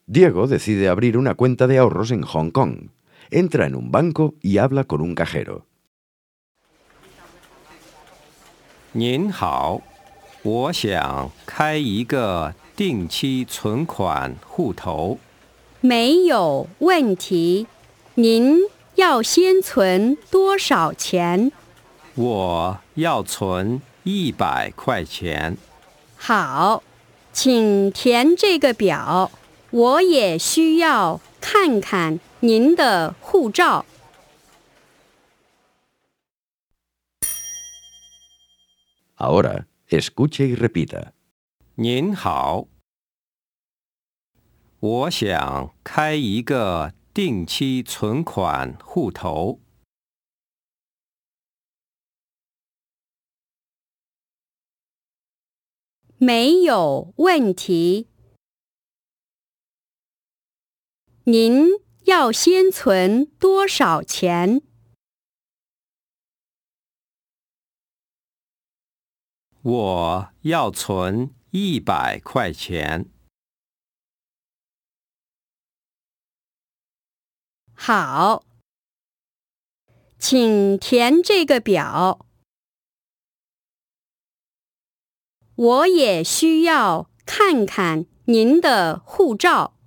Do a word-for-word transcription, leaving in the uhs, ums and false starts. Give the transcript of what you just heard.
Diego decide abrir una cuenta de ahorros en Hong Kong. Entra en un banco y habla con un cajero. 您好，我想开一个定期存款户头。 没有问题，您要先存多少钱？ 我要存一百块钱。 好，请填这个表，我也需要看看您的护照。 Ahora, escuche y repita. 您好，我想开一个定期存款户头。 没有问题，您要先存多少钱？ 我要存一百块钱。 好，请填这个表，我也需要看看您的护照。